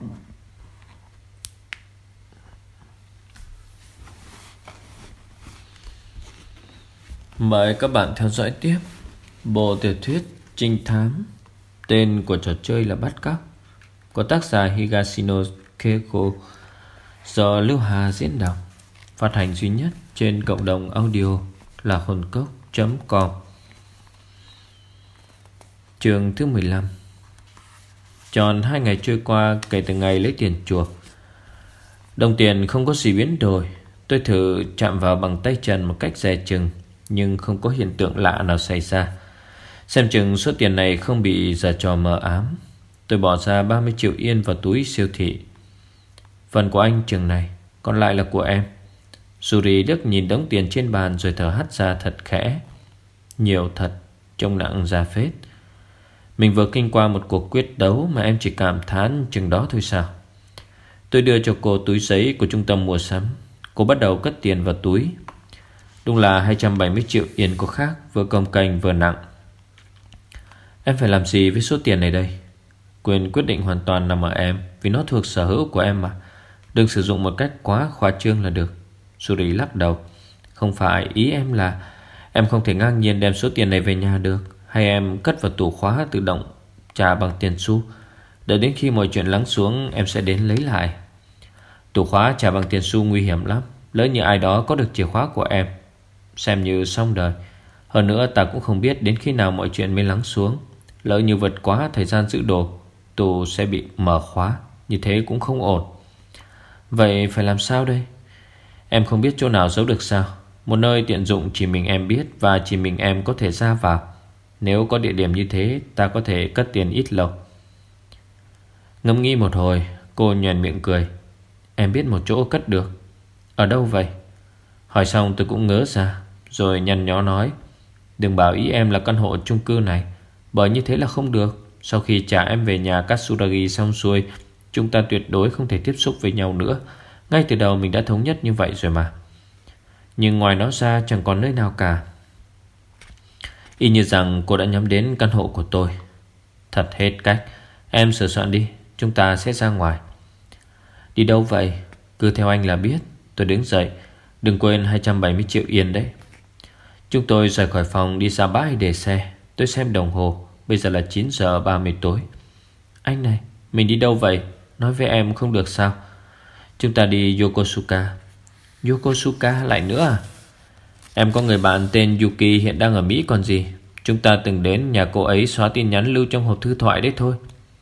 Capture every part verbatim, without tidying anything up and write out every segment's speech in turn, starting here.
Mời các bạn theo dõi tiếp bộ tiểu thuyết trinh thám tên của trò chơi là Bắt Cóc của tác giả Higashino Keiko do Lưu Hà diễn đọc, phát hành duy nhất trên cộng đồng audio là hồn cốc chấm com. Chương thứ mười lăm. Tròn hai ngày trôi qua kể từ ngày lấy tiền chuộc. Đồng tiền không có gì biến đổi. Tôi thử chạm vào bằng tay trần một cách dè chừng, nhưng không có hiện tượng lạ nào xảy ra. Xem chừng số tiền này không bị giở trò mờ ám. Tôi bỏ ra ba mươi triệu yên vào túi siêu thị. Phần của anh chừng này, còn lại là của em. Yuri liếc nhìn đống tiền trên bàn rồi thở hắt ra thật khẽ. Nhiều thật, trông nặng ra phết. Mình vừa kinh qua một cuộc quyết đấu mà em chỉ cảm thán chừng đó thôi sao? Tôi đưa cho cô túi giấy của trung tâm mua sắm. Cô bắt đầu cất tiền vào túi. Đúng là hai trăm bảy mươi triệu yên có khác, vừa cồng kềnh vừa nặng. Em phải làm gì với số tiền này đây? Quyền quyết định hoàn toàn nằm ở em, vì nó thuộc sở hữu của em mà. Đừng sử dụng một cách quá khoa trương là được. Yuri lắc đầu. Không phải, ý em là em không thể ngang nhiên đem số tiền này về nhà được. Hay em cất vào tủ khóa tự động trả bằng tiền xu. Đợi đến khi mọi chuyện lắng xuống em sẽ đến lấy lại. Tủ khóa trả bằng tiền xu nguy hiểm lắm. Lỡ như ai đó có được chìa khóa của em, xem như xong đời. Hơn nữa ta cũng không biết đến khi nào mọi chuyện mới lắng xuống. Lỡ như vượt quá thời gian giữ đồ, tủ sẽ bị mở khóa. Như thế cũng không ổn. Vậy phải làm sao đây? Em không biết chỗ nào giấu được sao? Một nơi tiện dụng chỉ mình em biết, và chỉ mình em có thể ra vào. Nếu có địa điểm như thế, ta có thể cất tiền ít lâu. Ngẫm nghĩ một hồi, cô nhoẻn miệng cười. Em biết một chỗ cất được. Ở đâu vậy? Hỏi xong tôi cũng ngớ ra, rồi nhăn nhó nói. Đừng bảo ý em là căn hộ chung cư này, bởi như thế là không được. Sau khi trả em về nhà Katsuragi xong xuôi, chúng ta tuyệt đối không thể tiếp xúc với nhau nữa. Ngay từ đầu mình đã thống nhất như vậy rồi mà. Nhưng ngoài nó ra chẳng còn nơi nào cả. Y như rằng cô đã nhắm đến căn hộ của tôi. Thật hết cách. Em sửa soạn đi, chúng ta sẽ ra ngoài. Đi đâu vậy? Cứ theo anh là biết. Tôi đứng dậy. Đừng quên hai trăm bảy mươi triệu yên đấy. Chúng tôi rời khỏi phòng đi ra bãi để xe. Tôi xem đồng hồ. Bây giờ là chín giờ ba mươi tối. Anh này, mình đi đâu vậy? Nói với em không được sao? Chúng ta đi Yokosuka. Yokosuka lại nữa à? Em có người bạn tên Yuki hiện đang ở Mỹ còn gì. Chúng ta từng đến nhà cô ấy xóa tin nhắn lưu trong hộp thư thoại đấy thôi.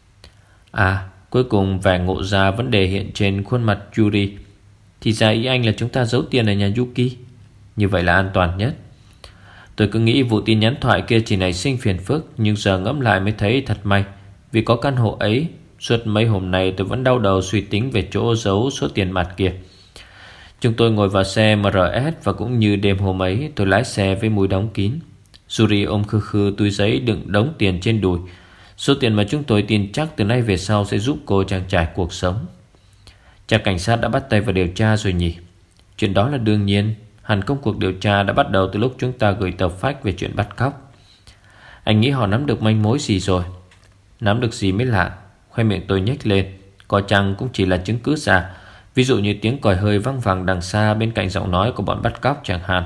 À, cuối cùng vẻ ngộ ra vấn đề hiện trên khuôn mặt Yuri. Thì ra ý anh là chúng ta giấu tiền ở nhà Yuki. Như vậy là an toàn nhất. Tôi cứ nghĩ vụ tin nhắn thoại kia chỉ nảy sinh phiền phức, nhưng giờ ngẫm lại mới thấy thật may. Vì có căn hộ ấy, suốt mấy hôm nay tôi vẫn đau đầu suy tính về chỗ giấu số tiền mặt kia. Chúng tôi ngồi vào xe em rờ ét, và cũng như đêm hôm ấy, tôi lái xe với mũi đóng kín. Yuri ôm khư khư túi giấy đựng đống tiền trên đùi. Số tiền mà chúng tôi tin chắc từ nay về sau sẽ giúp cô trang trải cuộc sống. Chắc cảnh sát đã bắt tay vào điều tra rồi nhỉ? Chuyện đó là đương nhiên. Hẳn công cuộc điều tra đã bắt đầu từ lúc chúng ta gửi tờ fax về chuyện bắt cóc. Anh nghĩ họ nắm được manh mối gì rồi? Nắm được gì mới lạ. Khoe miệng tôi nhếch lên. Có chăng cũng chỉ là chứng cứ giả. Ví dụ như tiếng còi hơi văng vẳng đằng xa bên cạnh giọng nói của bọn bắt cóc chẳng hạn.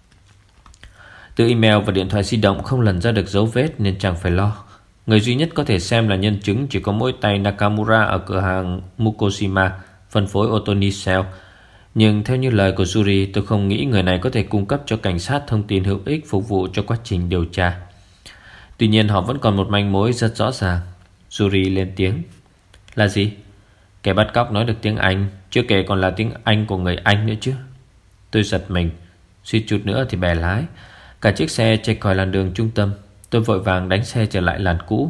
Từ email và điện thoại di động không lần ra được dấu vết, nên chẳng phải lo. Người duy nhất có thể xem là nhân chứng chỉ có mỗi tay Nakamura ở cửa hàng Mukoshima phân phối ô tô Nissan. Nhưng theo như lời của Yuri, tôi không nghĩ người này có thể cung cấp cho cảnh sát thông tin hữu ích phục vụ cho quá trình điều tra. Tuy nhiên họ vẫn còn một manh mối rất rõ ràng. Yuri lên tiếng. Là gì? Kẻ bắt cóc nói được tiếng Anh, chưa kể còn là tiếng Anh của người Anh nữa chứ. Tôi giật mình. Suýt chút nữa thì bẻ lái. Cả chiếc xe chạy khỏi làn đường trung tâm. Tôi vội vàng đánh xe trở lại làn cũ.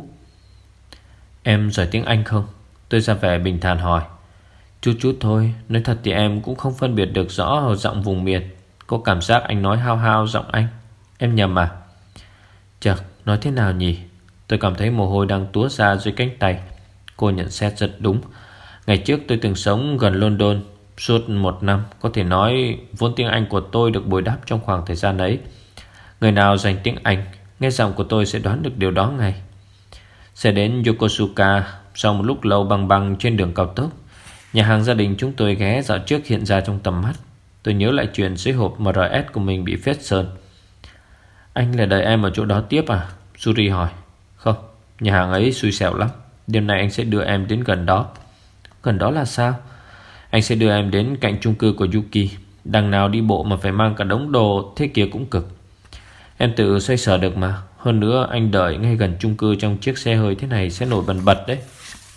Em giỏi tiếng Anh không? Tôi ra vẻ bình thản hỏi. Chút chút thôi. Nói thật thì em cũng không phân biệt được rõ giọng vùng miền. Có cảm giác anh nói hao hao giọng Anh. Em nhầm à? Chật, nói thế nào nhỉ? Tôi cảm thấy mồ hôi đang túa ra dưới cánh tay. Cô nhận xét rất đúng. Ngày trước tôi từng sống gần London suốt một năm. Có thể nói vốn tiếng Anh của tôi được bồi đắp trong khoảng thời gian ấy. Người nào dành tiếng Anh, nghe giọng của tôi sẽ đoán được điều đó ngay. Sẽ đến Yokosuka Sau một lúc lâu băng băng trên đường cao tốc, nhà hàng gia đình chúng tôi ghé dạo trước hiện ra trong tầm mắt. Tôi nhớ lại chuyện dưới hộp em rờ ét của mình bị phết sơn. Anh là đợi em ở chỗ đó tiếp à? Yuri hỏi. Không, nhà hàng ấy xui xẻo lắm. Đêm nay anh sẽ đưa em đến gần đó. Gần đó là sao? Anh sẽ đưa em đến cạnh chung cư của Yuki. Đằng nào đi bộ mà phải mang cả đống đồ thế kia cũng cực. Em tự xoay sở được mà. Hơn nữa anh đợi ngay gần chung cư trong chiếc xe hơi thế này sẽ nổi bần bật đấy.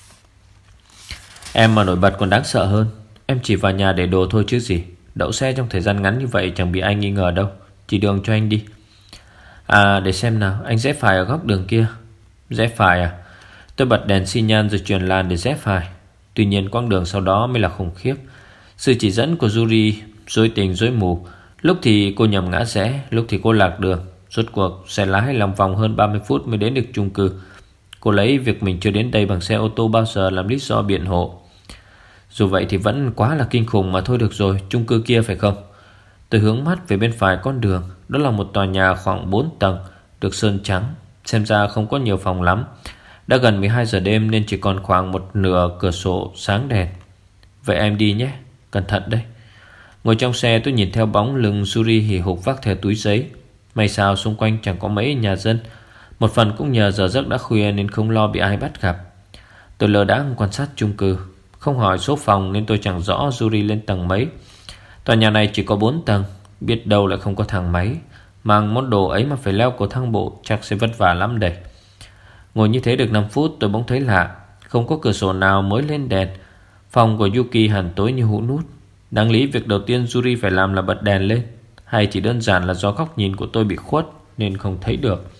Em mà nổi bật còn đáng sợ hơn. Em chỉ vào nhà để đồ thôi chứ gì. Đậu xe trong thời gian ngắn như vậy chẳng bị ai nghi ngờ đâu. Chỉ đường cho anh đi. À để xem nào. Anh rẽ phải ở góc đường kia. Rẽ phải à? Tôi bật đèn xi nhan rồi chuyển làn để rẽ phải. Tuy nhiên quãng đường sau đó mới là khủng khiếp. Sự chỉ dẫn của Yuri rối tình rối mù. Lúc thì cô nhầm ngã rẽ, lúc thì cô lạc đường. Rốt cuộc xe lái lòng vòng hơn ba mươi phút mới đến được chung cư. Cô lấy việc mình chưa đến đây bằng xe ô tô bao giờ làm lý do biện hộ. Dù vậy thì vẫn quá là kinh khủng mà thôi. Được rồi, chung cư kia phải không? Tôi hướng mắt về bên phải con đường. Đó là một tòa nhà khoảng bốn tầng, được sơn trắng. Xem ra không có nhiều phòng lắm. Đã gần mười hai giờ đêm nên chỉ còn khoảng một nửa cửa sổ sáng đèn. Vậy em đi nhé, cẩn thận đấy. Ngồi trong xe tôi nhìn theo bóng lưng Yuri hì hục vác theo túi giấy. May sao xung quanh chẳng có mấy nhà dân. Một phần cũng nhờ giờ giấc đã khuya nên không lo bị ai bắt gặp. Tôi lờ đãng quan sát chung cư. Không hỏi số phòng nên tôi chẳng rõ Yuri lên tầng mấy. Tòa nhà này chỉ có bốn tầng. Biết đâu lại không có thang máy. Mang món đồ ấy mà phải leo cầu thang bộ chắc sẽ vất vả lắm đây. Ngồi như thế được năm phút tôi bỗng thấy lạ. Không có cửa sổ nào mới lên đèn. Phòng của Yuki hẳn tối như hũ nút. Đáng lý việc đầu tiên Yuri phải làm là bật đèn lên. Hay chỉ đơn giản là do góc nhìn của tôi bị khuất nên không thấy được.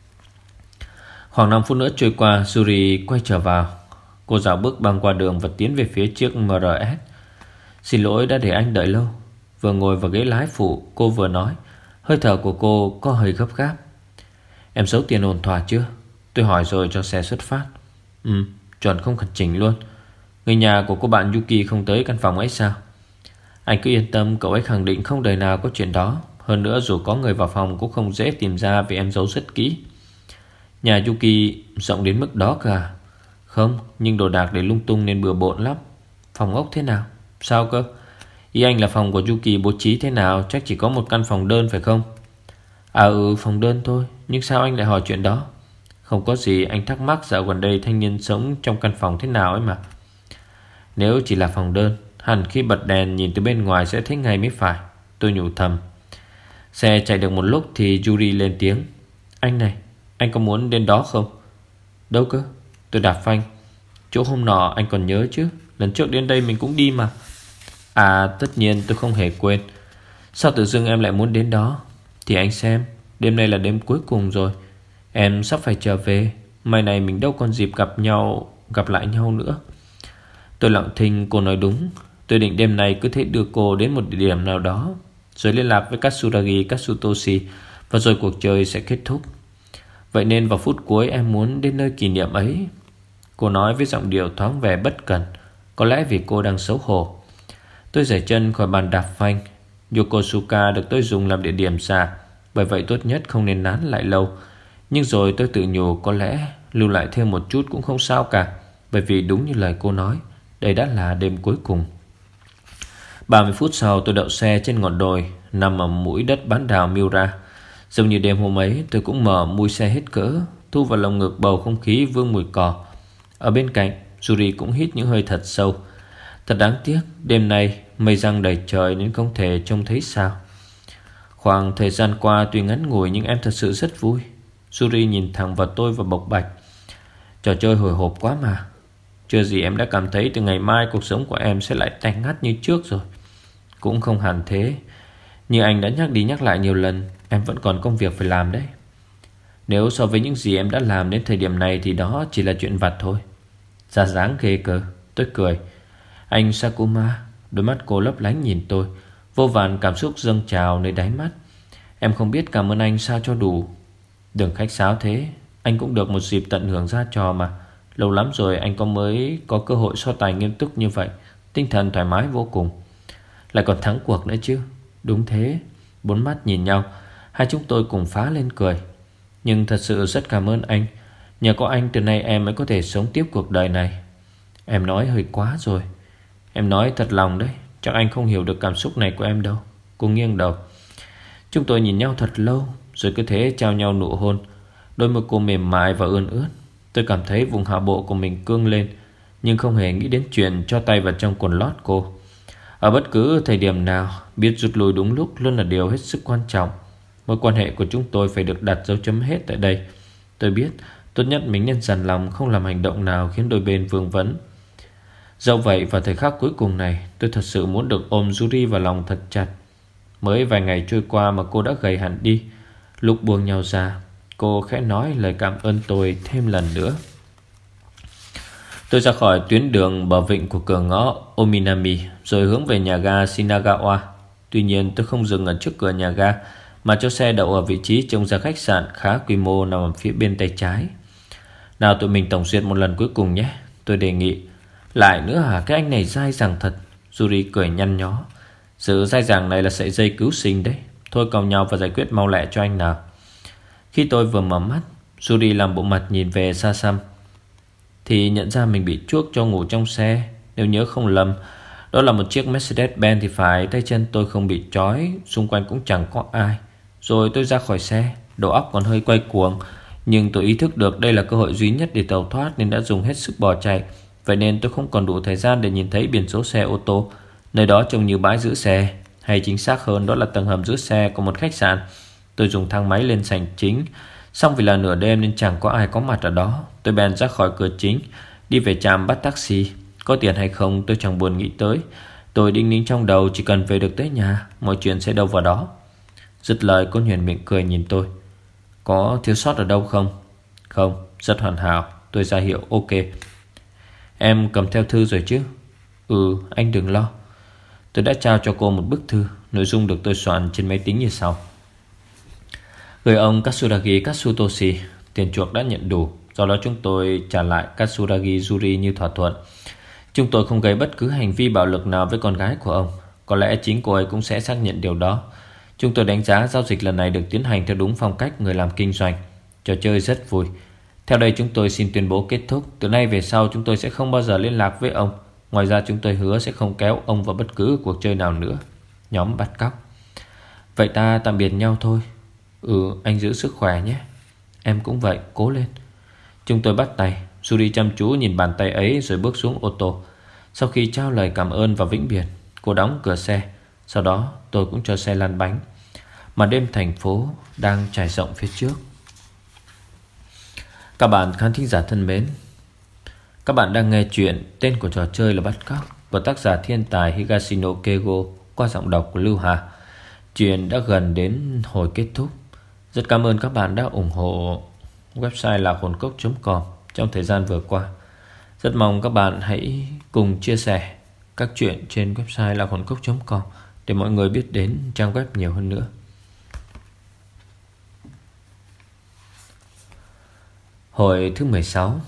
Khoảng năm phút nữa trôi qua, Yuri quay trở vào. Cô dạo bước băng qua đường và tiến về phía chiếc em rờ ét. Xin lỗi đã để anh đợi lâu. Vừa ngồi vào ghế lái phụ, cô vừa nói. Hơi thở của cô có hơi gấp gáp. Em giấu tiền ổn thỏa chưa? Tôi hỏi rồi cho xe xuất phát. Ừ, chuẩn không cần chỉnh luôn. Người nhà của cô bạn Yuki không tới căn phòng ấy sao? Anh cứ yên tâm, cậu ấy khẳng định không đời nào có chuyện đó. Hơn nữa dù có người vào phòng cũng không dễ tìm ra vì em giấu rất kỹ. Nhà Yuki rộng đến mức đó cơ à? Không, nhưng đồ đạc để lung tung nên bừa bộn lắm. Phòng ốc thế nào? Sao cơ? Ý anh là phòng của Yuki bố trí thế nào? Chắc chỉ có một căn phòng đơn phải không? À ừ, phòng đơn thôi. Nhưng sao anh lại hỏi chuyện đó? Không có gì, anh thắc mắc dạo gần đây thanh niên sống trong căn phòng thế nào ấy mà. Nếu chỉ là phòng đơn, hẳn khi bật đèn nhìn từ bên ngoài sẽ thấy ngay mới phải. Tôi nhủ thầm. Xe chạy được một lúc thì Yuri lên tiếng. Anh này, anh có muốn đến đó không? Đâu cơ? Tôi đạp phanh. Chỗ hôm nọ anh còn nhớ chứ? Lần trước đến đây mình cũng đi mà. À tất nhiên tôi không hề quên. Sao tự dưng em lại muốn đến đó? Thì anh xem, đêm nay là đêm cuối cùng rồi. Em sắp phải trở về. Mai này mình đâu còn dịp gặp nhau, gặp lại nhau nữa. Tôi lặng thinh, cô nói đúng. Tôi định đêm nay cứ thế đưa cô đến một địa điểm nào đó, rồi liên lạc với Katsuragi Katsutoshi, và rồi cuộc chơi sẽ kết thúc. Vậy nên vào phút cuối em muốn đến nơi kỷ niệm ấy. Cô nói với giọng điệu thoáng vẻ bất cần. Có lẽ vì cô đang xấu hổ. Tôi giở chân khỏi bàn đạp phanh. Yokosuka được tôi dùng làm địa điểm xả, bởi vậy tốt nhất không nên nán lại lâu. Nhưng rồi tôi tự nhủ có lẽ lưu lại thêm một chút cũng không sao cả. Bởi vì đúng như lời cô nói, đây đã là đêm cuối cùng. Ba mươi phút sau tôi đậu xe trên ngọn đồi nằm ở mũi đất bán đảo Miura. Giống như đêm hôm ấy, tôi cũng mở mui xe hết cỡ, thu vào lồng ngực bầu không khí vương mùi cỏ. Ở bên cạnh, Yuri cũng hít những hơi thật sâu. Thật đáng tiếc, đêm nay mây giăng đầy trời nên không thể trông thấy sao. Khoảng thời gian qua tuy ngắn ngủi nhưng em thật sự rất vui. Yuri nhìn thẳng vào tôi và bộc bạch. Trò chơi hồi hộp quá mà. Chưa gì em đã cảm thấy từ ngày mai cuộc sống của em sẽ lại tanh ngắt như trước rồi. Cũng không hẳn thế. Như anh đã nhắc đi nhắc lại nhiều lần, em vẫn còn công việc phải làm đấy. Nếu so với những gì em đã làm đến thời điểm này thì đó chỉ là chuyện vặt thôi. Ra dáng ghê cơ. Tôi cười. Anh Sakuma. Đôi mắt cô lấp lánh nhìn tôi. Vô vàn cảm xúc dâng trào nơi đáy mắt. Em không biết cảm ơn anh sao cho đủ. Đừng khách sáo thế. Anh cũng được một dịp tận hưởng ra trò mà. Lâu lắm rồi anh có mới có cơ hội so tài nghiêm túc như vậy. Tinh thần thoải mái vô cùng. Lại còn thắng cuộc nữa chứ. Đúng thế. Bốn mắt nhìn nhau. Hai chúng tôi cùng phá lên cười. Nhưng thật sự rất cảm ơn anh. Nhờ có anh từ nay em mới có thể sống tiếp cuộc đời này. Em nói hơi quá rồi. Em nói thật lòng đấy. Chắc anh không hiểu được cảm xúc này của em đâu. Cô nghiêng đầu. Chúng tôi nhìn nhau thật lâu, rồi cứ thế trao nhau nụ hôn. Đôi môi cô mềm mại và ươn ướt. Tôi cảm thấy vùng hạ bộ của mình cương lên, nhưng không hề nghĩ đến chuyện cho tay vào trong quần lót cô. Ở bất cứ thời điểm nào, biết rút lui đúng lúc luôn là điều hết sức quan trọng. Mối quan hệ của chúng tôi phải được đặt dấu chấm hết tại đây. Tôi biết tốt nhất mình nên dằn lòng không làm hành động nào khiến đôi bên vương vấn. Dẫu vậy, vào thời khắc cuối cùng này, tôi thật sự muốn được ôm Yuri vào lòng thật chặt. Mới vài ngày trôi qua mà cô đã gầy hẳn đi. Lúc buông nhau ra, cô khẽ nói lời cảm ơn tôi thêm lần nữa. Tôi ra khỏi tuyến đường bờ vịnh của cửa ngõ Ominami, rồi hướng về nhà ga Shinagawa. Tuy nhiên tôi không dừng ở trước cửa nhà ga, mà cho xe đậu ở vị trí trông ra khách sạn khá quy mô nằm ở phía bên tay trái. Nào tụi mình tổng duyệt một lần cuối cùng nhé, tôi đề nghị. Lại nữa hả, cái anh này dai dẳng thật. Yuri cười nhăn nhó. Sự dai dẳng này là sợi dây cứu sinh đấy. Thôi còng nhau và giải quyết mau lẹ cho anh nào. Khi tôi vừa mở mắt, Yuri làm bộ mặt nhìn về xa xăm, thì nhận ra mình bị chuốc cho ngủ trong xe. Nếu nhớ không lầm, đó là một chiếc Mercedes-Benz thì phải. Tay chân tôi không bị trói, xung quanh cũng chẳng có ai. Rồi tôi ra khỏi xe, đầu óc còn hơi quay cuồng, nhưng tôi ý thức được đây là cơ hội duy nhất để tẩu thoát, nên đã dùng hết sức bỏ chạy. Vậy nên tôi không còn đủ thời gian để nhìn thấy biển số xe ô tô. Nơi đó trông như bãi giữ xe, hay chính xác hơn đó là tầng hầm giữ xe của một khách sạn. Tôi dùng thang máy lên sảnh chính, xong vì là nửa đêm nên chẳng có ai có mặt ở đó. Tôi bèn ra khỏi cửa chính, đi về trạm bắt taxi. Có tiền hay không tôi chẳng buồn nghĩ tới. Tôi đinh ninh trong đầu, chỉ cần về được tới nhà, mọi chuyện sẽ đâu vào đó. Dứt lời, cô Huyền miệng cười nhìn tôi. Có thiếu sót ở đâu không? Không, rất hoàn hảo. Tôi ra hiệu ok. Em cầm theo thư rồi chứ? Ừ, anh đừng lo. Tôi đã trao cho cô một bức thư. Nội dung được tôi soạn trên máy tính như sau. Gửi ông Katsuragi Katsutoshi. Tiền chuộc đã nhận đủ, do đó chúng tôi trả lại Katsuragi Yuri như thỏa thuận. Chúng tôi không gây bất cứ hành vi bạo lực nào với con gái của ông. Có lẽ chính cô ấy cũng sẽ xác nhận điều đó. Chúng tôi đánh giá giao dịch lần này được tiến hành theo đúng phong cách người làm kinh doanh. Trò chơi rất vui. Theo đây chúng tôi xin tuyên bố kết thúc. Từ nay về sau chúng tôi sẽ không bao giờ liên lạc với ông. Ngoài ra chúng tôi hứa sẽ không kéo ông vào bất cứ cuộc chơi nào nữa. Nhóm bắt cóc. Vậy ta tạm biệt nhau thôi. Ừ, anh giữ sức khỏe nhé. Em cũng vậy, cố lên. Chúng tôi bắt tay. Yuri chăm chú nhìn bàn tay ấy rồi bước xuống ô tô. Sau khi trao lời cảm ơn và vĩnh biệt, cô đóng cửa xe. Sau đó tôi cũng cho xe lăn bánh. Mà đêm thành phố đang trải rộng phía trước. Các bạn khán thính giả thân mến, các bạn đang nghe chuyện tên của trò chơi là Bắt Cóc của tác giả thiên tài Higashino Keigo qua giọng đọc của Lưu Hà. Chuyện đã gần đến hồi kết thúc. Rất cảm ơn các bạn đã ủng hộ website lạc hồn cốc chấm com trong thời gian vừa qua. Rất mong các bạn hãy cùng chia sẻ các chuyện trên website lạc hồn cốc chấm com để mọi người biết đến trang web nhiều hơn nữa. Hồi thứ mười sáu.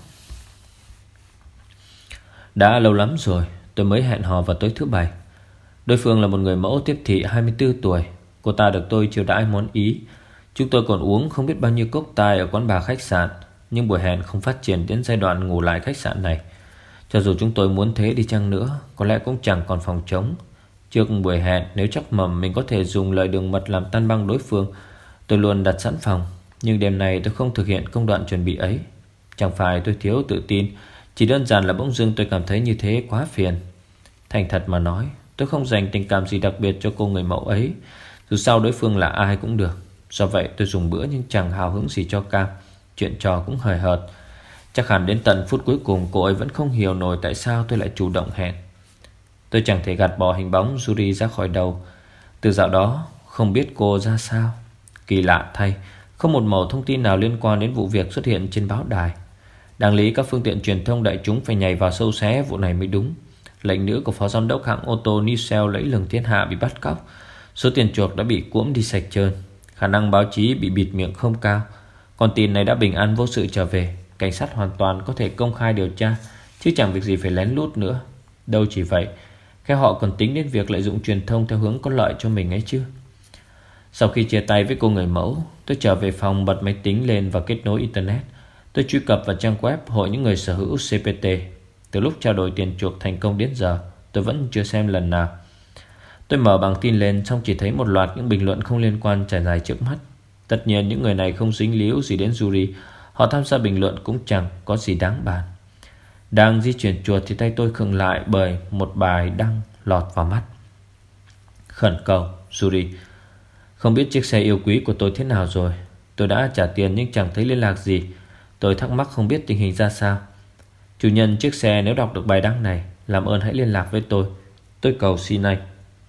Đã lâu lắm rồi tôi mới hẹn hò vào tối thứ bảy. Đối phương là một người mẫu tiếp thị hai mươi tư tuổi. Cô ta được tôi chiêu đãi món Ý. Chúng tôi còn uống không biết bao nhiêu cốc tai ở quán bar khách sạn. Nhưng buổi hẹn không phát triển đến giai đoạn ngủ lại khách sạn này. Cho dù chúng tôi muốn thế đi chăng nữa, có lẽ cũng chẳng còn phòng trống. Trước buổi hẹn, nếu chắc mầm mình có thể dùng lời đường mật làm tan băng đối phương, tôi luôn đặt sẵn phòng. Nhưng đêm nay tôi không thực hiện công đoạn chuẩn bị ấy. Chẳng phải tôi thiếu tự tin, chỉ đơn giản là bỗng dưng tôi cảm thấy như thế quá phiền. Thành thật mà nói, tôi không dành tình cảm gì đặc biệt cho cô người mẫu ấy. Dù sao đối phương là ai cũng được. Do vậy tôi dùng bữa nhưng chẳng hào hứng gì cho cam. Chuyện trò cũng hời hợt. Chắc hẳn đến tận phút cuối cùng cô ấy vẫn không hiểu nổi tại sao tôi lại chủ động hẹn. Tôi chẳng thể gạt bỏ hình bóng Yuri ra khỏi đầu. Từ dạo đó không biết cô ra sao. Kỳ lạ thay, không một mẩu thông tin nào liên quan đến vụ việc xuất hiện trên báo đài. Đáng lý các phương tiện truyền thông đại chúng phải nhảy vào sâu xé vụ này mới đúng. Lệnh nữ của phó giám đốc hãng ô tô Nissan lẫy lừng thiên hạ bị bắt cóc. Số tiền chuộc đã bị cuỗm đi sạch trơn. Khả năng báo chí bị bịt miệng không cao. Con tin này đã bình an vô sự trở về. Cảnh sát hoàn toàn có thể công khai điều tra, chứ chẳng việc gì phải lén lút nữa. Đâu chỉ vậy, cái họ còn tính đến việc lợi dụng truyền thông theo hướng có lợi cho mình ấy chứ. Sau khi chia tay với cô người mẫu, tôi trở về phòng bật máy tính lên và kết nối internet. Tôi truy cập vào trang web Hội những người sở hữu xê pê tê. Từ lúc trao đổi tiền chuộc thành công đến giờ, tôi vẫn chưa xem lần nào. Tôi mở bảng tin lên, xong chỉ thấy một loạt những bình luận không liên quan trải dài trước mắt. Tất nhiên những người này không dính líu gì đến Yuri. Họ tham gia bình luận cũng chẳng có gì đáng bàn. Đang di chuyển chuột thì tay tôi khựng lại bởi một bài đăng lọt vào mắt. Khẩn cầu Yuri, không biết chiếc xe yêu quý của tôi thế nào rồi. Tôi đã trả tiền nhưng chẳng thấy liên lạc gì. Tôi thắc mắc không biết tình hình ra sao. Chủ nhân chiếc xe nếu đọc được bài đăng này, làm ơn hãy liên lạc với tôi. Tôi cầu xin anh.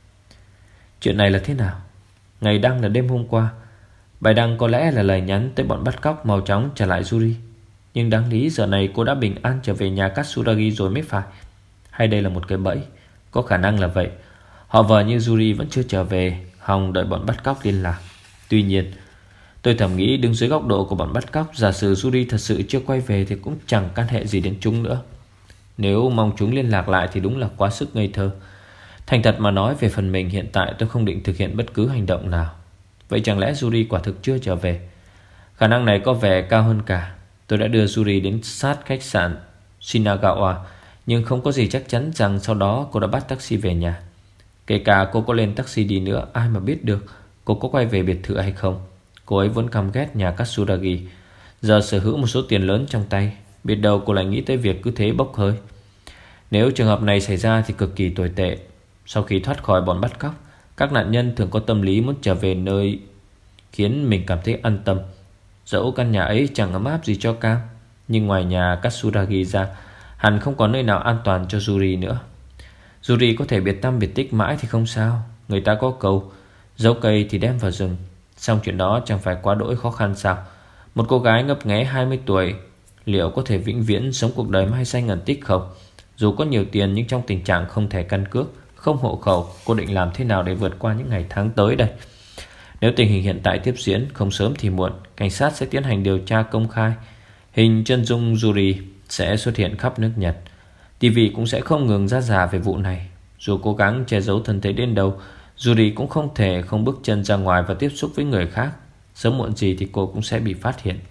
Chuyện này là thế nào? Ngày đăng là đêm hôm qua. Bài đăng có lẽ là lời nhắn tới bọn bắt cóc mau chóng trả lại Yuri. Nhưng đáng lý giờ này cô đã bình an trở về nhà Katsuragi rồi mới phải. Hay đây là một cái bẫy? Có khả năng là vậy. Họ vờ như Yuri vẫn chưa trở về, hòng đợi bọn bắt cóc liên lạc. Tuy nhiên, tôi thầm nghĩ đứng dưới góc độ của bọn bắt cóc, giả sử Yuri thật sự chưa quay về thì cũng chẳng can hệ gì đến chúng nữa. Nếu mong chúng liên lạc lại thì đúng là quá sức ngây thơ. Thành thật mà nói, về phần mình hiện tại tôi không định thực hiện bất cứ hành động nào. Vậy chẳng lẽ Yuri quả thực chưa trở về? Khả năng này có vẻ cao hơn cả. Tôi đã đưa Yuri đến sát khách sạn Shinagawa, nhưng không có gì chắc chắn rằng sau đó cô đã bắt taxi về nhà. Kể cả cô có lên taxi đi nữa, ai mà biết được cô có quay về biệt thự hay không. Cô ấy vốn căm ghét nhà Katsuragi. Giờ sở hữu một số tiền lớn trong tay, biết đâu cô lại nghĩ tới việc cứ thế bốc hơi. Nếu trường hợp này xảy ra thì cực kỳ tồi tệ. Sau khi thoát khỏi bọn bắt cóc, các nạn nhân thường có tâm lý muốn trở về nơi khiến mình cảm thấy an tâm. Dẫu căn nhà ấy chẳng ấm áp gì cho Cam, nhưng ngoài nhà Katsuragi ra, hẳn không có nơi nào an toàn cho Yuri nữa. Yuri có thể biệt tăm biệt tích mãi thì không sao. Người ta có câu giấu cây thì đem vào rừng. Xong chuyện đó chẳng phải quá đỗi khó khăn sao? Một cô gái ngấp nghé hai mươi tuổi liệu có thể vĩnh viễn sống cuộc đời mai xanh ẩn tích không? Dù có nhiều tiền nhưng trong tình trạng không thể căn cước, không hộ khẩu, cô định làm thế nào để vượt qua những ngày tháng tới đây? Nếu tình hình hiện tại tiếp diễn, không sớm thì muộn, cảnh sát sẽ tiến hành điều tra công khai. Hình chân dung Yuri sẽ xuất hiện khắp nước Nhật. ti vi cũng sẽ không ngừng ra rà về vụ này. Dù cố gắng che giấu thân thế đến đâu, Yuri cũng không thể không bước chân ra ngoài và tiếp xúc với người khác. Sớm muộn gì thì cô cũng sẽ bị phát hiện.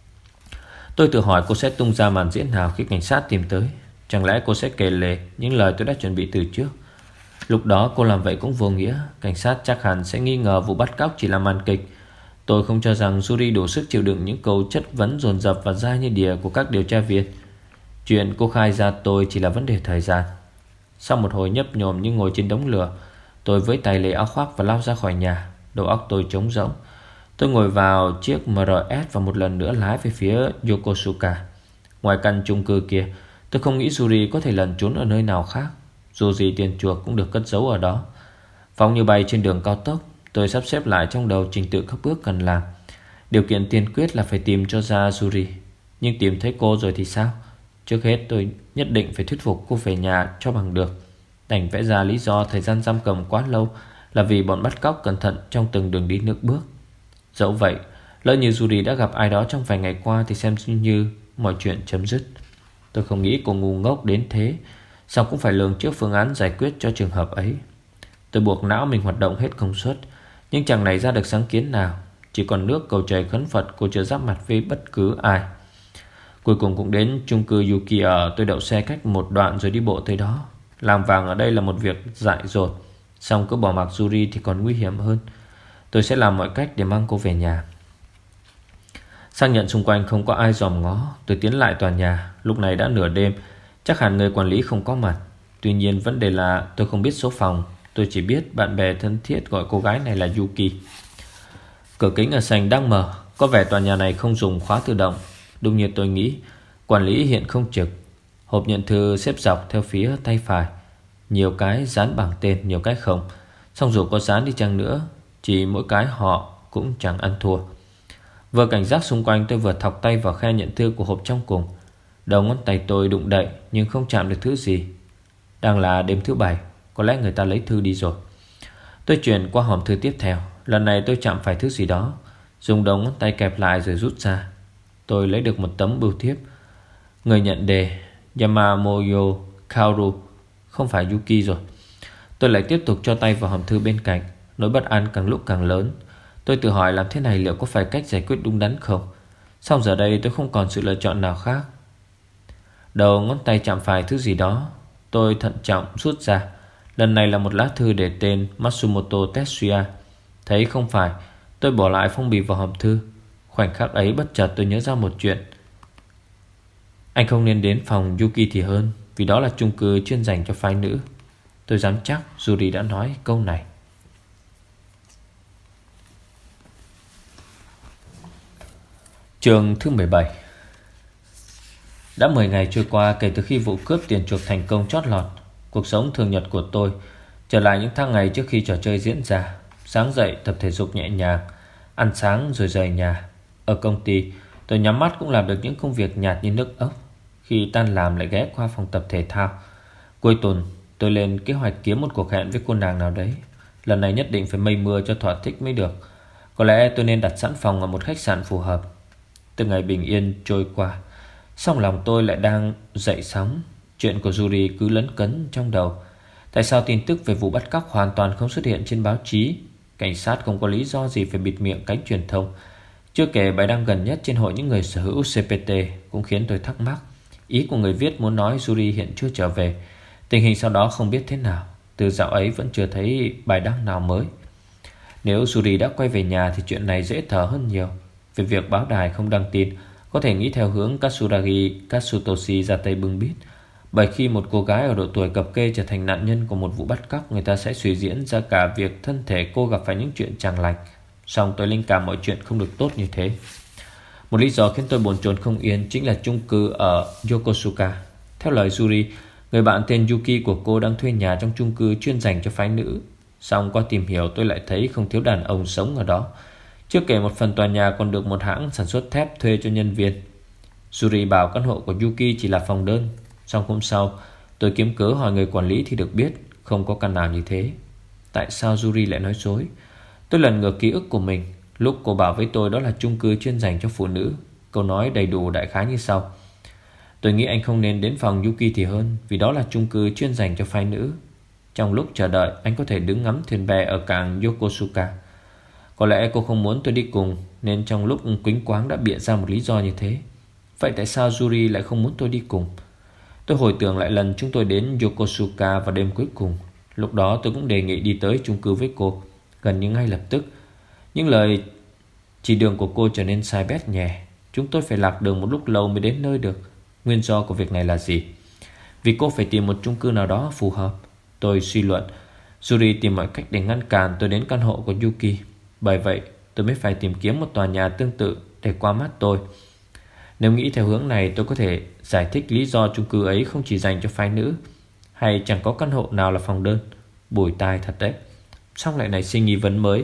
Tôi tự hỏi cô sẽ tung ra màn diễn nào khi cảnh sát tìm tới. Chẳng lẽ cô sẽ kể lể những lời tôi đã chuẩn bị từ trước? Lúc đó cô làm vậy cũng vô nghĩa. Cảnh sát chắc hẳn sẽ nghi ngờ vụ bắt cóc chỉ là màn kịch. Tôi không cho rằng Yuri đủ sức chịu đựng những câu chất vấn dồn dập và dai như đìa của các điều tra viên. Chuyện cô khai ra tôi chỉ là vấn đề thời gian. Sau một hồi nhấp nhổm như ngồi trên đống lửa, tôi với tay lấy áo khoác và lao ra khỏi nhà. Đầu óc tôi trống rỗng. Tôi ngồi vào chiếc em rờ ét và một lần nữa lái về phía Yokosuka. Ngoài căn chung cư kia, tôi không nghĩ Yuri có thể lẩn trốn ở nơi nào khác. Dù gì tiền chuộc cũng được cất giấu ở đó. Phóng như bay trên đường cao tốc, tôi sắp xếp lại trong đầu trình tự các bước cần làm. Điều kiện tiên quyết là phải tìm cho ra Yuri. Nhưng tìm thấy cô rồi thì sao? Trước hết tôi nhất định phải thuyết phục cô về nhà cho bằng được. Đành vẽ ra lý do thời gian giam cầm quá lâu là vì bọn bắt cóc cẩn thận trong từng đường đi nước bước. Dẫu vậy, lỡ như Yuri đã gặp ai đó trong vài ngày qua thì xem như mọi chuyện chấm dứt. Tôi không nghĩ cô ngu ngốc đến thế, song cũng phải lường trước phương án giải quyết cho trường hợp ấy. Tôi buộc não mình hoạt động hết công suất, nhưng chẳng nảy ra được sáng kiến nào. Chỉ còn nước cầu trời khấn Phật cô chưa giáp mặt với bất cứ ai. Cuối cùng cũng đến chung cư Yuki ở. Tôi đậu xe cách một đoạn rồi đi bộ tới đó. Làm vàng ở đây là một việc dại dột, song cứ bỏ mặc Yuri thì còn nguy hiểm hơn. Tôi sẽ làm mọi cách để mang cô về nhà. Xác nhận xung quanh không có ai dòm ngó, tôi tiến lại tòa nhà. Lúc này đã nửa đêm, chắc hẳn người quản lý không có mặt. Tuy nhiên vấn đề là tôi không biết số phòng. Tôi chỉ biết bạn bè thân thiết gọi cô gái này là Yuki. Cửa kính ở sảnh đang mở. Có vẻ tòa nhà này không dùng khóa tự động. Đúng như tôi nghĩ, quản lý hiện không trực. Hộp nhận thư xếp dọc theo phía tay phải. Nhiều cái dán bảng tên, nhiều cái không. Song dù có dán đi chăng nữa, chỉ mỗi cái họ cũng chẳng ăn thua. Vừa cảnh giác xung quanh, tôi vừa thọc tay vào khe nhận thư của hộp trong cùng. Đầu ngón tay tôi đụng đậy nhưng không chạm được thứ gì. Đang là đêm thứ bảy, có lẽ người ta lấy thư đi rồi. Tôi chuyển qua hòm thư tiếp theo. Lần này tôi chạm phải thứ gì đó, dùng đầu ngón tay kẹp lại rồi rút ra. Tôi lấy được một tấm bưu thiếp. Người nhận đề Yamamoyo Kaoru, không phải Yuki rồi. Tôi lại tiếp tục cho tay vào hòm thư bên cạnh. Nỗi bất an càng lúc càng lớn. Tôi tự hỏi làm thế này liệu có phải cách giải quyết đúng đắn không? Xong giờ đây tôi không còn sự lựa chọn nào khác. Đầu ngón tay chạm phải thứ gì đó. Tôi thận trọng rút ra. Lần này là một lá thư để tên Matsumoto Tetsuya. Thấy không phải, tôi bỏ lại phong bì vào hòm thư. Khoảnh khắc ấy bất chợt tôi nhớ ra một chuyện. Anh không nên đến phòng Yuki thì hơn, vì đó là chung cư chuyên dành cho phái nữ. Tôi dám chắc Yuri đã nói câu này. Chương thứ mười bảy. Đã mười ngày trôi qua kể từ khi vụ cướp tiền chuộc thành công chót lọt. Cuộc sống thường nhật của tôi trở lại những tháng ngày trước khi trò chơi diễn ra. Sáng dậy tập thể dục nhẹ nhàng, ăn sáng rồi rời nhà. Ở công ty tôi nhắm mắt cũng làm được những công việc nhạt như nước ốc. Khi tan làm lại ghé qua phòng tập thể thao. Cuối tuần tôi lên kế hoạch kiếm một cuộc hẹn với cô nàng nào đấy. Lần này nhất định phải mây mưa cho thỏa thích mới được. Có lẽ tôi nên đặt sẵn phòng ở một khách sạn phù hợp. Từ ngày bình yên trôi qua, song lòng tôi lại đang dậy sóng. Chuyện của Yuri cứ lấn cấn trong đầu. Tại sao tin tức về vụ bắt cóc hoàn toàn không xuất hiện trên báo chí? Cảnh sát không có lý do gì phải bịt miệng cánh truyền thông. Chưa kể bài đăng gần nhất trên hội những người sở hữu xê pê tê cũng khiến tôi thắc mắc. Ý của người viết muốn nói Yuri hiện chưa trở về. Tình hình sau đó không biết thế nào. Từ dạo ấy vẫn chưa thấy bài đăng nào mới. Nếu Yuri đã quay về nhà thì chuyện này dễ thở hơn nhiều. Về việc báo đài không đăng tin, có thể nghĩ theo hướng Katsuragi Katsutoshi ra tay bưng bít. Bởi khi một cô gái ở độ tuổi cập kê trở thành nạn nhân của một vụ bắt cóc, người ta sẽ suy diễn ra cả việc thân thể cô gặp phải những chuyện chẳng lành. Song tôi linh cảm mọi chuyện không được tốt như thế. Một lý do khiến tôi bồn chồn không yên chính là chung cư ở Yokosuka. Theo lời Yuri, người bạn tên Yuki của cô đang thuê nhà trong chung cư chuyên dành cho phái nữ. Song qua tìm hiểu tôi lại thấy không thiếu đàn ông sống ở đó. Chưa kể một phần tòa nhà còn được một hãng sản xuất thép thuê cho nhân viên. Yuri bảo căn hộ của Yuki chỉ là phòng đơn. Xong hôm sau tôi kiếm cớ hỏi người quản lý thì được biết không có căn nào như thế. Tại sao Yuri lại nói dối? Tôi lần ngược ký ức của mình. Lúc cô bảo với tôi đó là chung cư chuyên dành cho phụ nữ, câu nói đầy đủ đại khái như sau: tôi nghĩ anh không nên đến phòng Yuki thì hơn, vì đó là chung cư chuyên dành cho phái nữ. Trong lúc chờ đợi, anh có thể đứng ngắm thuyền bè ở cảng Yokosuka. Có lẽ cô không muốn tôi đi cùng, nên trong lúc quýnh quáng đã bịa ra một lý do như thế. Vậy tại sao Yuri lại không muốn tôi đi cùng? Tôi hồi tưởng lại lần chúng tôi đến Yokosuka vào đêm cuối cùng. Lúc đó tôi cũng đề nghị đi tới chung cư với cô. Gần như ngay lập tức, những lời chỉ đường của cô trở nên sai bét nhẹ. Chúng tôi phải lạc đường một lúc lâu mới đến nơi được. Nguyên do của việc này là gì? Vì cô phải tìm một chung cư nào đó phù hợp. Tôi suy luận Yuri tìm mọi cách để ngăn cản tôi đến căn hộ của Yuki. Bởi vậy tôi mới phải tìm kiếm một tòa nhà tương tự để qua mắt tôi. Nếu nghĩ theo hướng này, tôi có thể giải thích lý do chung cư ấy không chỉ dành cho phái nữ, hay chẳng có căn hộ nào là phòng đơn. Bùi tai thật đấy. Xong lại nảy sinh nghi vấn mới.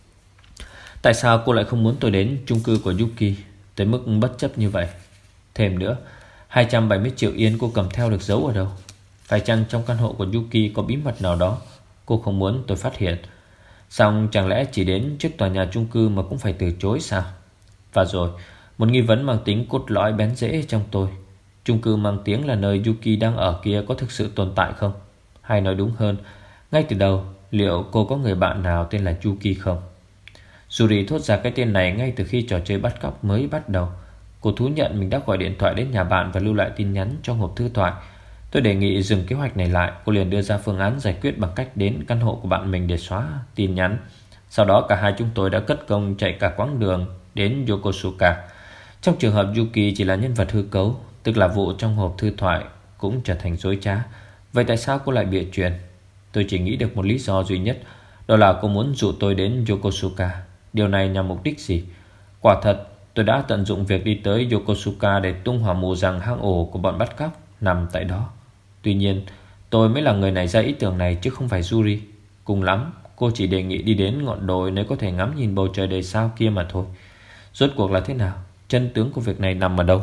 Tại sao cô lại không muốn tôi đến chung cư của Yuki tới mức bất chấp như vậy? Thêm nữa, hai trăm bảy mươi triệu yên cô cầm theo được giấu ở đâu? Phải chăng trong căn hộ của Yuki có bí mật nào đó cô không muốn tôi phát hiện? Xong chẳng lẽ chỉ đến trước tòa nhà chung cư mà cũng phải từ chối sao? Và rồi, một nghi vấn mang tính cốt lõi bén rễ trong tôi. Chung cư mang tiếng là nơi Yuki đang ở kia có thực sự tồn tại không? Hay nói đúng hơn, ngay từ đầu, liệu cô có người bạn nào tên là Yuki không? Yuri thốt ra cái tên này ngay từ khi trò chơi bắt cóc mới bắt đầu. Cô thú nhận mình đã gọi điện thoại đến nhà bạn và lưu lại tin nhắn trong hộp thư thoại. Tôi đề nghị dừng kế hoạch này lại. Cô liền đưa ra phương án giải quyết bằng cách đến căn hộ của bạn mình để xóa tin nhắn. Sau đó cả hai chúng tôi đã cất công chạy cả quãng đường đến Yokosuka. Trong trường hợp Yuki chỉ là nhân vật hư cấu, tức là vụ trong hộp thư thoại cũng trở thành dối trá. Vậy tại sao cô lại bịa chuyện? Tôi chỉ nghĩ được một lý do duy nhất, đó là cô muốn dụ tôi đến Yokosuka. Điều này nhằm mục đích gì? Quả thật, tôi đã tận dụng việc đi tới Yokosuka để tung hỏa mù rằng hang ổ của bọn bắt cóc nằm tại đó. Tuy nhiên, tôi mới là người nảy ra ý tưởng này chứ không phải Yuri. Cùng lắm, cô chỉ đề nghị đi đến ngọn đồi nơi có thể ngắm nhìn bầu trời đầy sao kia mà thôi. Rốt cuộc là thế nào? Chân tướng của việc này nằm ở đâu?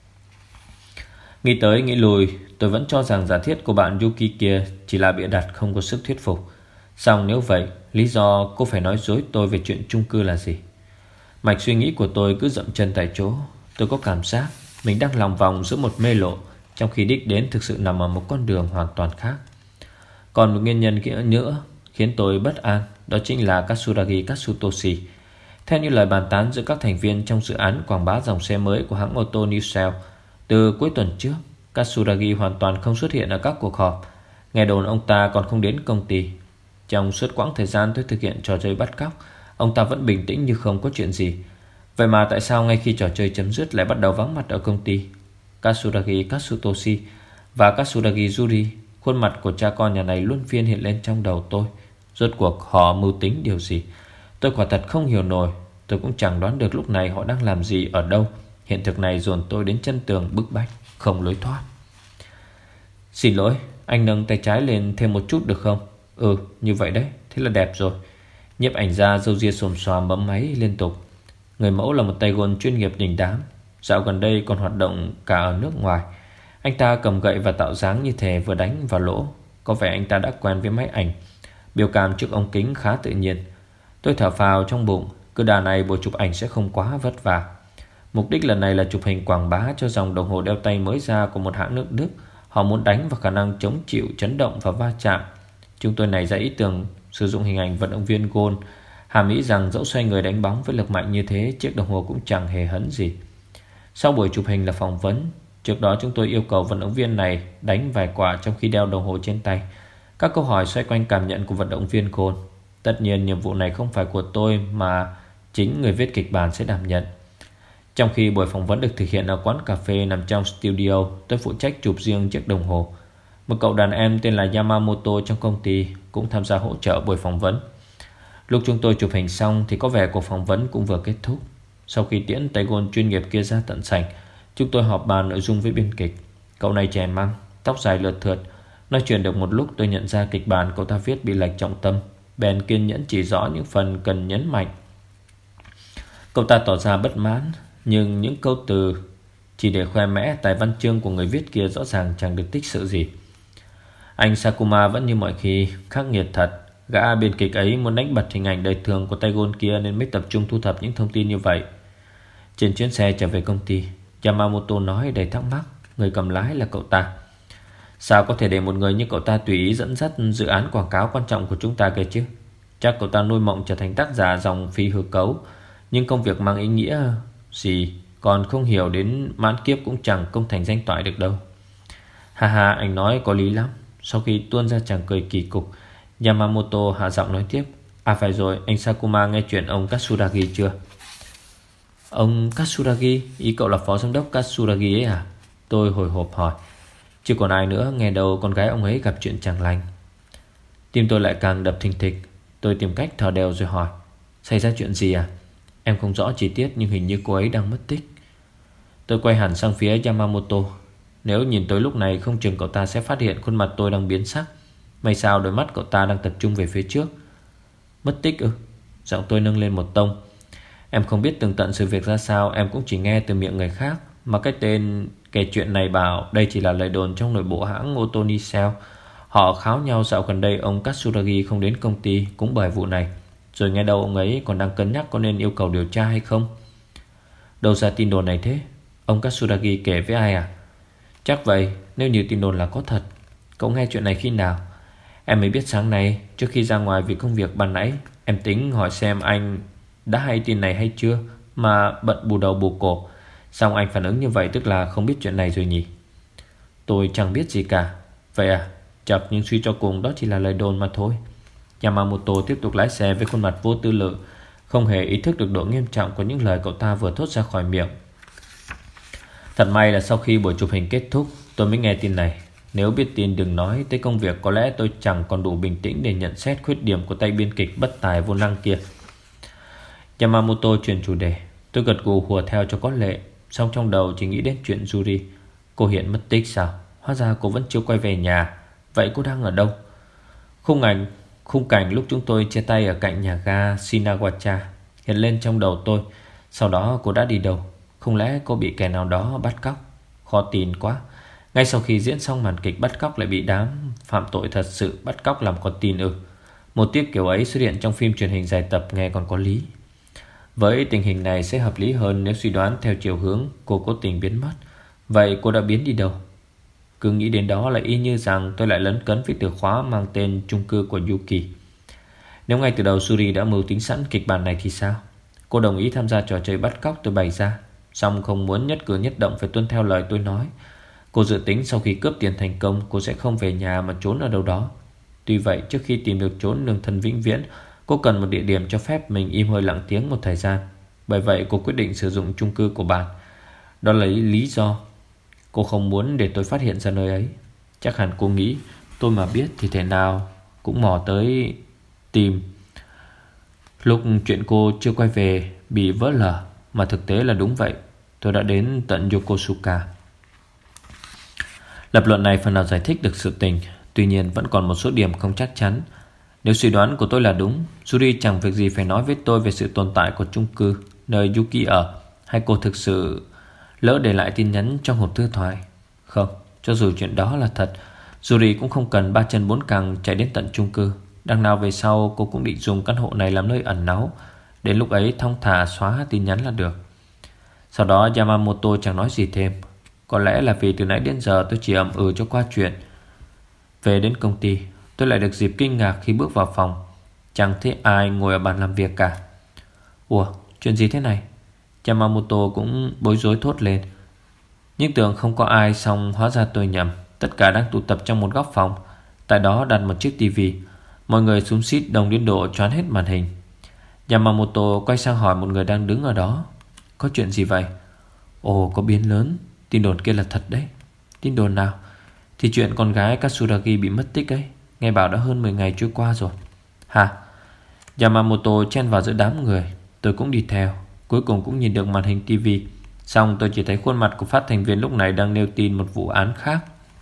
Nghĩ tới nghĩ lùi, tôi vẫn cho rằng giả thiết của bạn Yuki kia chỉ là bịa đặt không có sức thuyết phục. Song nếu vậy, lý do cô phải nói dối tôi về chuyện chung cư là gì? Mạch suy nghĩ của tôi cứ dậm chân tại chỗ. Tôi có cảm giác mình đang lòng vòng giữa một mê lộ, trong khi đích đến thực sự nằm ở một con đường hoàn toàn khác. Còn một nguyên nhân nữa khiến tôi bất an, đó chính là Katsuragi Katsutoshi. Theo như lời bàn tán giữa các thành viên trong dự án quảng bá dòng xe mới của hãng ô tô New Cell, từ cuối tuần trước, Katsuragi hoàn toàn không xuất hiện ở các cuộc họp. Nghe đồn ông ta còn không đến công ty. Trong suốt quãng thời gian tôi thực hiện trò chơi bắt cóc, ông ta vẫn bình tĩnh như không có chuyện gì. Vậy mà tại sao ngay khi trò chơi chấm dứt lại bắt đầu vắng mặt ở công ty? Katsuragi Katsutoshi và Katsuragi Yuri, khuôn mặt của cha con nhà này luôn phiên hiện lên trong đầu tôi. Rốt cuộc họ mưu tính điều gì? Tôi quả thật không hiểu nổi. Tôi cũng chẳng đoán được lúc này họ đang làm gì ở đâu. Hiện thực này dồn tôi đến chân tường bức bách, không lối thoát. Xin lỗi, anh nâng tay trái lên thêm một chút được không? Ừ, như vậy đấy, thế là đẹp rồi. Nhiếp ảnh gia râu ria xồm xoàm bấm máy liên tục. Người mẫu là một tay gôn chuyên nghiệp đình đám, dạo gần đây còn hoạt động cả ở nước ngoài. Anh ta cầm gậy và tạo dáng như thể vừa đánh vào lỗ. Có vẻ anh ta đã quen với máy ảnh. Biểu cảm trước ống kính khá tự nhiên. Tôi thở phào trong bụng. Cứ đà này buổi chụp ảnh sẽ không quá vất vả. Mục đích lần này là chụp hình quảng bá cho dòng đồng hồ đeo tay mới ra của một hãng nước Đức. Họ muốn đánh vào khả năng chống chịu chấn động và va chạm. Chúng tôi nảy ra ý tưởng sử dụng hình ảnh vận động viên golf, hàm ý rằng dẫu xoay người đánh bóng với lực mạnh như thế, chiếc đồng hồ cũng chẳng hề hấn gì. Sau buổi chụp hình là phỏng vấn. Trước đó chúng tôi yêu cầu vận động viên này đánh vài quả trong khi đeo đồng hồ trên tay. Các câu hỏi xoay quanh cảm nhận của vận động viên golf. Tất nhiên nhiệm vụ này không phải của tôi mà chính người viết kịch bản sẽ đảm nhận. Trong khi buổi phỏng vấn được thực hiện ở quán cà phê nằm trong studio, tôi phụ trách chụp riêng chiếc đồng hồ. Một cậu đàn em tên là Yamamoto trong công ty cũng tham gia hỗ trợ buổi phỏng vấn. Lúc chúng tôi chụp hình xong thì có vẻ cuộc phỏng vấn cũng vừa kết thúc. Sau khi tiễn tay gôn chuyên nghiệp kia ra tận sảnh, chúng tôi họp bàn nội dung với biên kịch. Cậu này trẻ măng, tóc dài lượt thượt. Nói chuyện được một lúc tôi nhận ra kịch bản cậu ta viết bị lệch trọng tâm. Bèn kiên nhẫn chỉ rõ những phần cần nhấn mạnh. Cậu ta tỏ ra bất mãn, nhưng những câu từ chỉ để khoe mẽ tài văn chương của người viết kia rõ ràng chẳng được tích sự gì. Anh Sakuma vẫn như mọi khi, khắc nghiệt thật. Gã biên kịch ấy muốn đánh bật hình ảnh đời thường của tay gôn kia nên mới tập trung thu thập những thông tin như vậy. Trên chuyến xe trở về công ty, Yamamoto nói đầy thắc mắc. Người cầm lái là cậu ta. Sao có thể để một người như cậu ta tùy ý dẫn dắt dự án quảng cáo quan trọng của chúng ta kìa chứ? Chắc cậu ta nuôi mộng trở thành tác giả dòng phi hư cấu, nhưng công việc mang ý nghĩa gì còn không hiểu đến mãn kiếp cũng chẳng công thành danh toại được đâu. Ha ha, anh nói có lý lắm. Sau khi tuôn ra chàng cười kỳ cục, Yamamoto hạ giọng nói tiếp. À phải rồi, anh Sakuma nghe chuyện ông Katsuragi chưa? Ông Katsuragi? Ý cậu là phó giám đốc Katsuragi ấy à? Tôi hồi hộp hỏi. Chứ còn ai nữa, nghe đâu con gái ông ấy gặp chuyện chẳng lành. Tim tôi lại càng đập thình thịch. Tôi tìm cách thở đều rồi hỏi. Xảy ra chuyện gì à? Em không rõ chi tiết nhưng hình như cô ấy đang mất tích. Tôi quay hẳn sang phía Yamamoto. Nếu nhìn tôi lúc này không chừng cậu ta sẽ phát hiện khuôn mặt tôi đang biến sắc. May sao đôi mắt cậu ta đang tập trung về phía trước. Mất tích ư? Giọng tôi nâng lên một tông. Em không biết tường tận sự việc ra sao. Em cũng chỉ nghe từ miệng người khác. Mà cái tên kể chuyện này bảo đây chỉ là lời đồn trong nội bộ hãng ô tô Nissan. Họ kháo nhau dạo gần đây ông Katsuragi không đến công ty cũng bởi vụ này. Rồi nghe đâu ông ấy còn đang cân nhắc có nên yêu cầu điều tra hay không. Đâu ra tin đồn này thế? Ông Katsuragi kể với ai à? Chắc vậy, nếu như tin đồn là có thật. Cậu nghe chuyện này khi nào? Em mới biết sáng nay, trước khi ra ngoài vì công việc ban nãy. Em tính hỏi xem anh đã hay tin này hay chưa, mà bận bù đầu bù cổ. Xong anh phản ứng như vậy tức là không biết chuyện này rồi nhỉ? Tôi chẳng biết gì cả. Vậy à? Chập, nhưng suy cho cùng đó chỉ là lời đồn mà thôi. Yamamoto tiếp tục lái xe với khuôn mặt vô tư lự, không hề ý thức được độ nghiêm trọng của những lời cậu ta vừa thốt ra khỏi miệng. Thật may là sau khi buổi chụp hình kết thúc, tôi mới nghe tin này. Nếu biết tin đừng nói tới công việc, có lẽ tôi chẳng còn đủ bình tĩnh để nhận xét khuyết điểm của tay biên kịch bất tài vô năng kia. Yamamoto chuyển chủ đề. Tôi gật gù hùa theo cho có lệ. Xong trong đầu chỉ nghĩ đến chuyện Yuri. Cô hiện mất tích sao? Hóa ra cô vẫn chưa quay về nhà. Vậy cô đang ở đâu? Khung ảnh Khung cảnh lúc chúng tôi chia tay ở cạnh nhà ga Shinagawa hiện lên trong đầu tôi. Sau đó cô đã đi đâu? Không lẽ cô bị kẻ nào đó bắt cóc? Khó tin quá. Ngay sau khi diễn xong màn kịch bắt cóc lại bị đám phạm tội thật sự bắt cóc làm con tin ư? Một tiếc kiểu ấy xuất hiện trong phim truyền hình dài tập nghe còn có lý. Với tình hình này sẽ hợp lý hơn nếu suy đoán theo chiều hướng cô cố tình biến mất. Vậy cô đã biến đi đâu? Cứ nghĩ đến đó là y như rằng tôi lại lấn cấn với từ khóa mang tên chung cư của Yuki. Nếu ngay từ đầu Suri đã mưu tính sẵn kịch bản này thì sao? Cô đồng ý tham gia trò chơi bắt cóc tôi bày ra, song không muốn nhất cử nhất động phải tuân theo lời tôi nói. Cô dự tính sau khi cướp tiền thành công, cô sẽ không về nhà mà trốn ở đâu đó. Tuy vậy, trước khi tìm được trốn nương thân vĩnh viễn, cô cần một địa điểm cho phép mình im hơi lặng tiếng một thời gian. Bởi vậy cô quyết định sử dụng chung cư của bạn. Đó là lý do cô không muốn để tôi phát hiện ra nơi ấy. Chắc hẳn cô nghĩ tôi mà biết thì thể nào cũng mò tới tìm. Lúc chuyện cô chưa quay về bị vỡ lở, mà thực tế là đúng vậy, tôi đã đến tận Yokosuka. Lập luận này phần nào giải thích được sự tình. Tuy nhiên vẫn còn một số điểm không chắc chắn. Nếu suy đoán của tôi là đúng, Yuri chẳng việc gì phải nói với tôi về sự tồn tại của chung cư nơi Yuki ở, hay cô thực sự lỡ để lại tin nhắn trong hộp thư thoại. Không, cho dù chuyện đó là thật, Yuri cũng không cần ba chân bốn cẳng chạy đến tận chung cư. Đằng nào về sau cô cũng định dùng căn hộ này làm nơi ẩn náu. Đến lúc ấy thong thả xóa tin nhắn là được. Sau đó Yamamoto chẳng nói gì thêm. Có lẽ là vì từ nãy đến giờ tôi chỉ ậm ừ cho qua chuyện. Về đến công ty, tôi lại được dịp kinh ngạc khi bước vào phòng. Chẳng thấy ai ngồi ở bàn làm việc cả. Ủa, chuyện gì thế này? Yamamoto cũng bối rối thốt lên. Nhưng tưởng không có ai, xong hóa ra tôi nhầm. Tất cả đang tụ tập trong một góc phòng. Tại đó đặt một chiếc tivi. Mọi người xúm xít đông đến độ choán hết màn hình. Yamamoto quay sang hỏi một người đang đứng ở đó. Có chuyện gì vậy? Ồ, có biến lớn. Tin đồn kia là thật đấy. Tin đồn nào? Thì chuyện con gái Katsuragi bị mất tích ấy. Nghe bảo đã hơn mười ngày trôi qua rồi. Hả? Yamamoto chen vào giữa đám người. Tôi cũng đi theo. Cuối cùng cũng nhìn được màn hình tivi. Xong tôi chỉ thấy khuôn mặt của phát thành viên lúc này đang nêu tin một vụ án khác.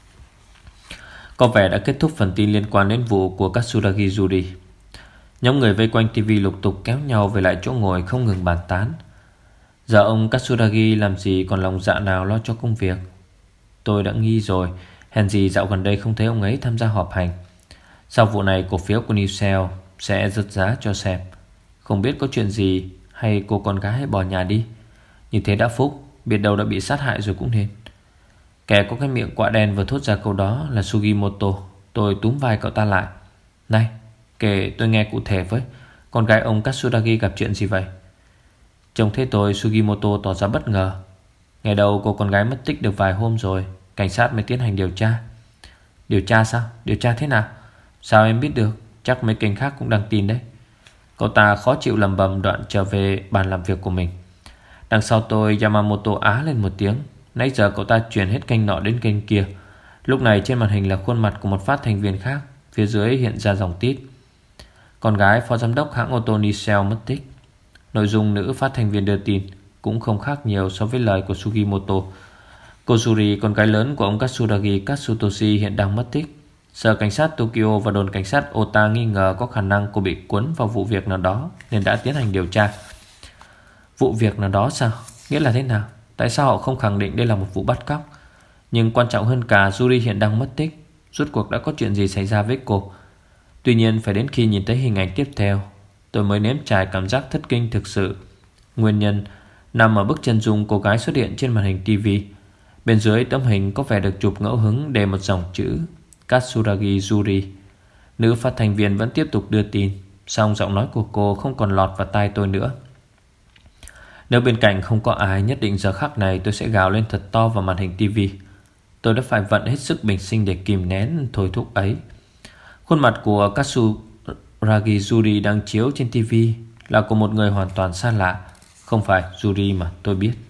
Có vẻ đã kết thúc phần tin liên quan đến vụ của Katsuragi Yuri. Nhóm người vây quanh tivi lục tục kéo nhau về lại chỗ ngồi, không ngừng bàn tán. Giờ ông Katsuragi làm gì còn lòng dạ nào lo cho công việc. Tôi đã nghi rồi. Hèn gì dạo gần đây không thấy ông ấy tham gia họp hành. Sau vụ này cổ phiếu của Newcell sẽ rớt giá cho xem. Không biết có chuyện gì, hay cô con gái bỏ nhà đi. Như thế đã phúc, biết đâu đã bị sát hại rồi cũng nên. Kẻ có cái miệng quạ đen vừa thốt ra câu đó là Sugimoto. Tôi túm vai cậu ta lại. Này, kể tôi nghe cụ thể với. Con gái ông Katsuragi gặp chuyện gì vậy? Trông thấy tôi, Sugimoto tỏ ra bất ngờ. Ngày đầu cô con gái mất tích được vài hôm rồi, cảnh sát mới tiến hành điều tra. Điều tra sao? Điều tra thế nào? Sao em biết được? Chắc mấy kênh khác cũng đăng tin đấy. Cậu ta khó chịu lầm bầm đoạn trở về bàn làm việc của mình. Đằng sau tôi, Yamamoto á lên một tiếng. Nãy giờ cậu ta chuyển hết kênh nọ đến kênh kia. Lúc này trên màn hình là khuôn mặt của một phát thành viên khác. Phía dưới hiện ra dòng tít: con gái phó giám đốc hãng ô tô Nissel mất tích. Nội dung nữ phát thanh viên đưa tin cũng không khác nhiều so với lời của Sugimoto. Kozuri, con gái lớn của ông Katsuragi Katsutoshi, hiện đang mất tích. Sở cảnh sát Tokyo và đồn cảnh sát Ota nghi ngờ có khả năng cô bị cuốn vào vụ việc nào đó nên đã tiến hành điều tra. Vụ việc nào đó sao? Nghĩa là thế nào? Tại sao họ không khẳng định đây là một vụ bắt cóc? Nhưng quan trọng hơn cả, Yuri hiện đang mất tích. Rốt cuộc đã có chuyện gì xảy ra với cô? Tuy nhiên phải đến khi nhìn thấy hình ảnh tiếp theo, tôi mới nếm trải cảm giác thất kinh thực sự. Nguyên nhân nằm ở bức chân dung cô gái xuất hiện trên màn hình tivi. Bên dưới tấm hình có vẻ được chụp ngẫu hứng để một dòng chữ Katsuragi Yuri. Nữ phát thanh viên vẫn tiếp tục đưa tin, song giọng nói của cô không còn lọt vào tai tôi nữa. Nếu bên cạnh không có ai, nhất định giờ khắc này tôi sẽ gào lên thật to vào màn hình tivi. Tôi đã phải vận hết sức bình sinh để kìm nén thôi thúc ấy. Khuôn mặt của Katsuragi Yuri đang chiếu trên tivi là của một người hoàn toàn xa lạ. Không phải Yuri mà tôi biết.